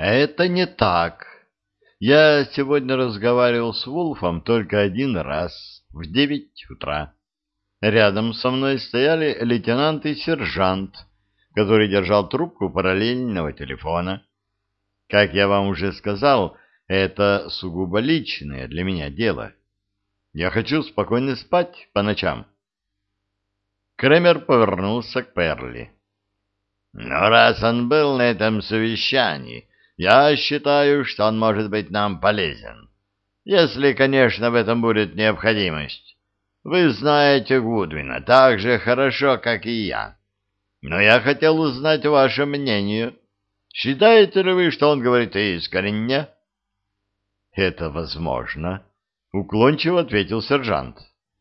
Это не так. Я сегодня разговаривал с Вулфом только один раз, в 9 утра. Рядом со мной стояли лейтенант и сержант, который держал трубку параллельного телефона. Как я вам уже сказал, это сугубо личное для меня дело. Я хочу спокойно спать по ночам. Кремер повернулся к Перли. Но раз он был на этом совещании, я считаю, что он может быть нам полезен. Если, конечно, в этом будет необходимость. Вы знаете Гудвина так же хорошо, как и я. Но я хотел узнать ваше мнение. Считаете ли вы, что он говорит искренне? — Это возможно, — уклончиво ответил сержант.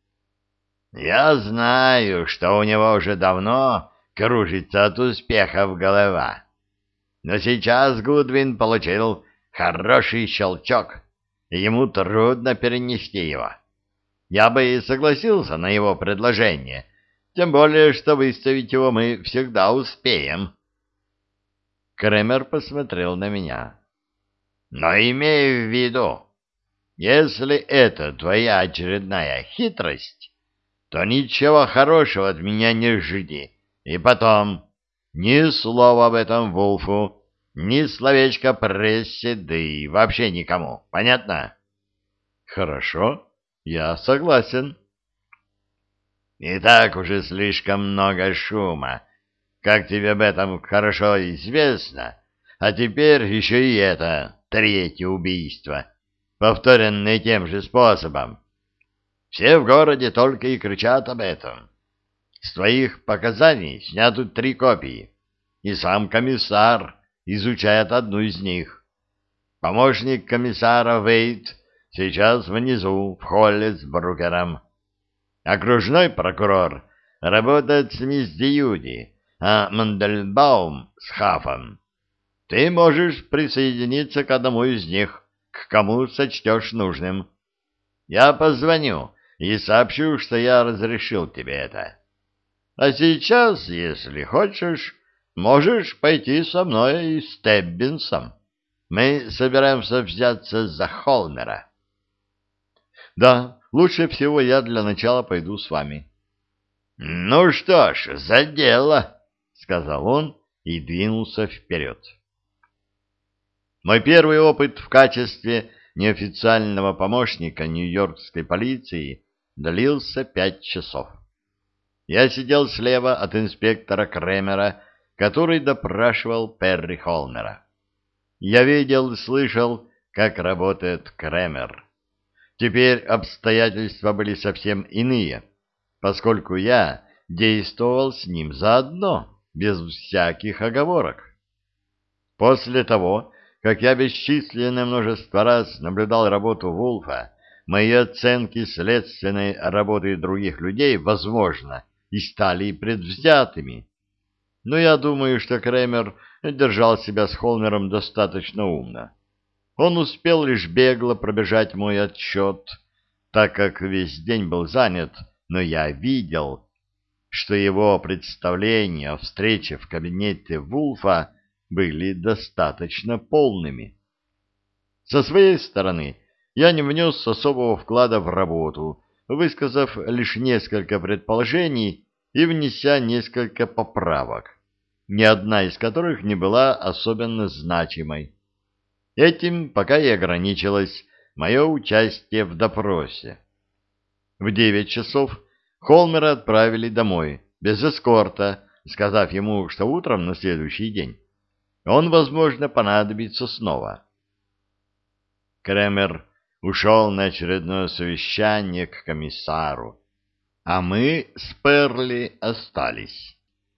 — Я знаю, что у него уже давно кружится от успехов голова. Но сейчас Гудвин получил хороший щелчок, и ему трудно перенести его. Я бы и согласился на его предложение, тем более, что выставить его мы всегда успеем. Кремер посмотрел на меня. Но имей в виду, если это твоя очередная хитрость, то ничего хорошего от меня не жди. И потом, ни слова об этом Вулфу, ни словечко прессе, да и вообще никому. Понятно? Хорошо, я согласен. И так уже слишком много шума, как тебе об этом хорошо известно, а теперь еще и это, третье убийство, повторенное тем же способом. Все в городе только и кричат об этом. С твоих показаний сняты 3 копии, и сам комиссар изучает одну из них. Помощник комиссара Вейт сейчас внизу, в холле с Брукером. Окружной прокурор работает с мисс Дьюди, а Мандельбаум с Хафом. Ты можешь присоединиться к одному из них, к кому сочтешь нужным. Я позвоню и сообщу, что я разрешил тебе это. А сейчас, если хочешь, можешь пойти со мной и Стеббинсом. Мы собираемся взяться за Холмера. Да, лучше всего я для начала пойду с вами. Ну что ж, за дело, сказал он и двинулся вперед. Мой первый опыт в качестве неофициального помощника нью-йоркской полиции длился 5 часов. Я сидел слева от инспектора Кремера, который допрашивал Перри Холмера. Я видел и слышал, как работает Кремер. Теперь обстоятельства были совсем иные, поскольку я действовал с ним заодно, без всяких оговорок. После того, как я бесчисленное множество раз наблюдал работу Вулфа, мои оценки следственной работы других людей, возможно, и стали предвзятыми. Но я думаю, что Кремер держал себя с Холмером достаточно умно. Он успел лишь бегло пробежать мой отчет, так как весь день был занят, но я видел, что его представления о встрече в кабинете Вулфа были достаточно полными. Со своей стороны я не внес особого вклада в работу, высказав лишь несколько предположений и внеся несколько поправок, ни одна из которых не была особенно значимой. Этим пока и ограничилось мое участие в допросе. В 9 часов Холмера отправили домой, без эскорта, сказав ему, что утром на следующий день он, возможно, понадобится снова. Кремер ушел на очередное совещание к комиссару, а мы с Перли остались.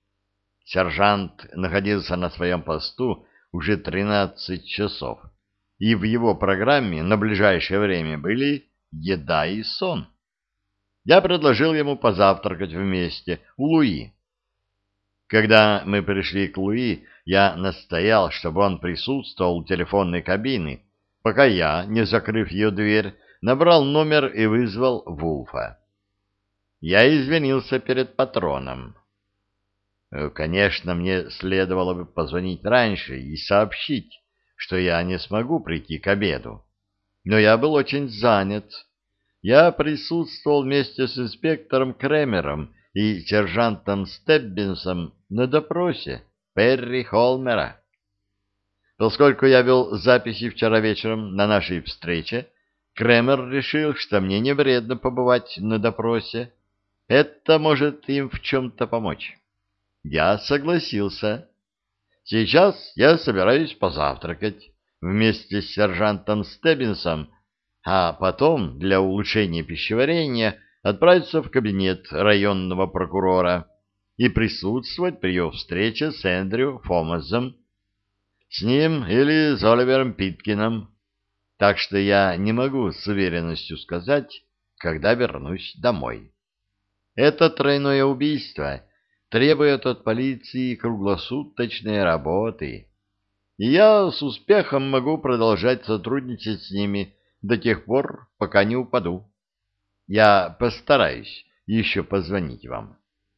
Сержант находился на своем посту уже 13 часов, и в его программе на ближайшее время были еда и сон. Я предложил ему позавтракать вместе у Луи. Когда мы пришли к Луи, я настоял, чтобы он присутствовал у телефонной кабины, пока я, не закрыв ее дверь, набрал номер и вызвал Вулфа. Я извинился перед патроном. Конечно, мне следовало бы позвонить раньше и сообщить, что я не смогу прийти к обеду. Но я был очень занят. Я присутствовал вместе с инспектором Кремером и сержантом Стеббинсом на допросе Перри Холмера. Поскольку я вел записи вчера вечером на нашей встрече, Кремер решил, что мне не вредно побывать на допросе. Это может им в чем-то помочь. Я согласился. Сейчас я собираюсь позавтракать вместе с сержантом Стеббинсом, а потом для улучшения пищеварения отправиться в кабинет районного прокурора и присутствовать при его встрече с Эндрю Фомасом, с ним или с Оливером Питкином. Так что я не могу с уверенностью сказать, когда вернусь домой. Это тройное убийство требует от полиции круглосуточной работы, и я с успехом могу продолжать сотрудничать с ними до тех пор, пока не упаду. Я постараюсь еще позвонить вам.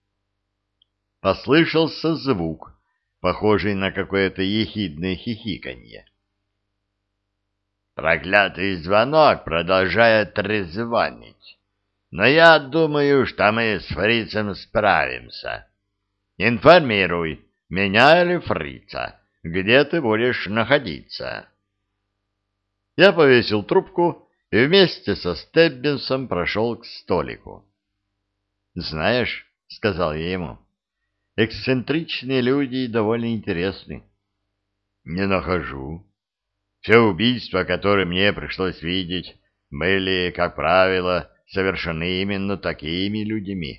Послышался звук, похожий на какое-то ехидное хихиканье. Проклятый звонок продолжает трезвонить. Но я думаю, что мы с фрицем справимся. Информируй, меня или фрица, где ты будешь находиться. Я повесил трубку и вместе со Стеббинсом прошел к столику. «Знаешь, — сказал я ему, — эксцентричные люди довольно интересны». «Не нахожу. Все убийства, которые мне пришлось видеть, были, как правило, совершены именно такими людьми».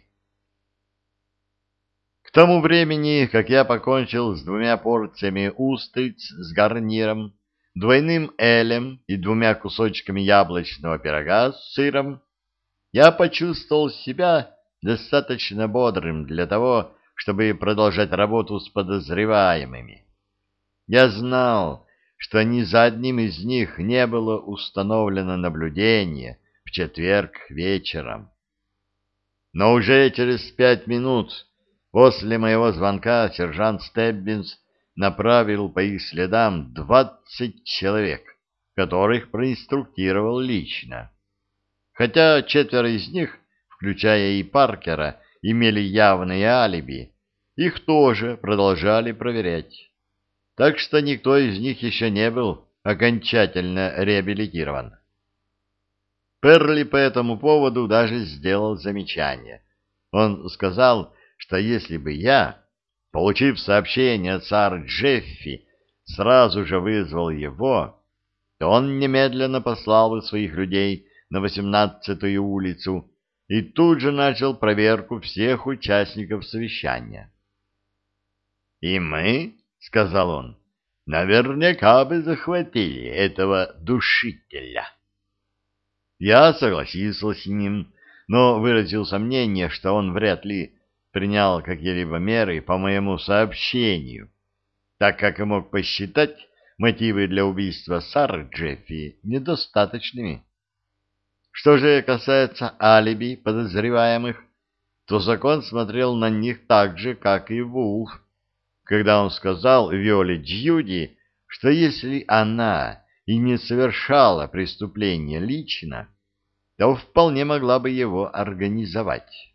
К тому времени, как я покончил с 2 порциями устриц с гарниром, двойным элем и 2 кусочками яблочного пирога с сыром, я почувствовал себя достаточно бодрым для того, чтобы продолжать работу с подозреваемыми. Я знал, что ни за одним из них не было установлено наблюдение в четверг вечером. Но уже через 5 минут после моего звонка сержант Стеббинс направил по их следам 20 человек, которых проинструктировал лично. Хотя 4 из них, включая и Паркера, имели явное алиби, их тоже продолжали проверять. Так что никто из них еще не был окончательно реабилитирован. Перли по этому поводу даже сделал замечание. Он сказал, что если бы я, получив сообщение от сэр Джеффи, сразу же вызвал его, то он немедленно послал бы своих людей на 18-ю улицу и тут же начал проверку всех участников совещания. «И мы, — сказал он, — наверняка бы захватили этого душителя». Я согласился с ним, но выразил сомнение, что он вряд ли принял какие-либо меры по моему сообщению, так как и мог посчитать мотивы для убийства Сары Джеффи недостаточными. Что же касается алиби подозреваемых, то закон смотрел на них так же, как и Вулф, когда он сказал Виоле Дьюди, что если она и не совершала преступление лично, то вполне могла бы его организовать.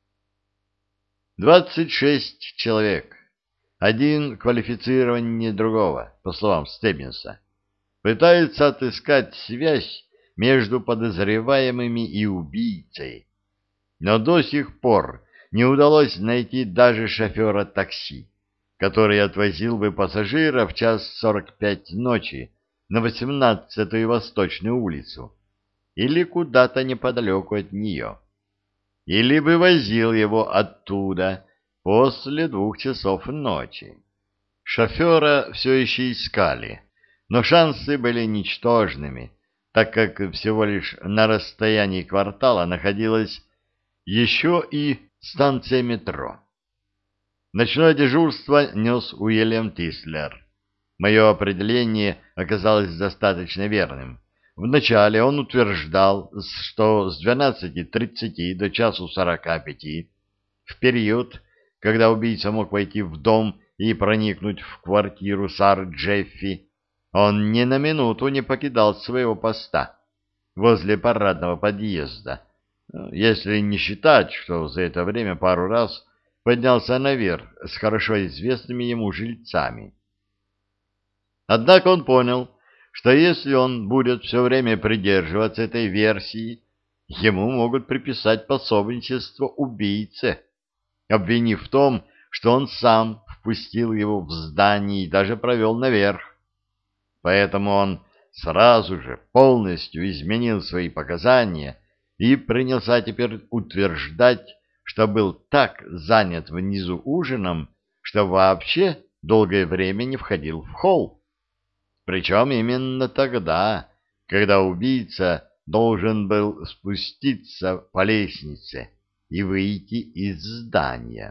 26 человек, один квалифицированнее другого, по словам Стеббинса, пытаются отыскать связь между подозреваемыми и убийцей, но до сих пор не удалось найти даже шофера такси, который отвозил бы пассажира в 1:45 ночи на 18-ю Восточную улицу или куда-то неподалеку от нее, или бы возил его оттуда после 2 часов ночи. Шофера все еще искали, но шансы были ничтожными, так как всего лишь на расстоянии квартала находилась еще и станция метро. Ночное дежурство нес Уильям Тислер. Мое определение оказалось достаточно верным. Вначале он утверждал, что с 12:30 до 1:45, в период, когда убийца мог войти в дом и проникнуть в квартиру Сары Джеффи, Он ни на минуту не покидал своего поста возле парадного подъезда, если не считать, что за это время пару раз поднялся наверх с хорошо известными ему жильцами. Однако он понял, что если он будет все время придерживаться этой версии, ему могут приписать пособничество убийце, обвинив в том, что он сам впустил его в здание и даже провел наверх. Поэтому он сразу же полностью изменил свои показания и принялся теперь утверждать, что был так занят внизу ужином, что вообще долгое время не входил в холл. Причем именно тогда, когда убийца должен был спуститься по лестнице и выйти из здания.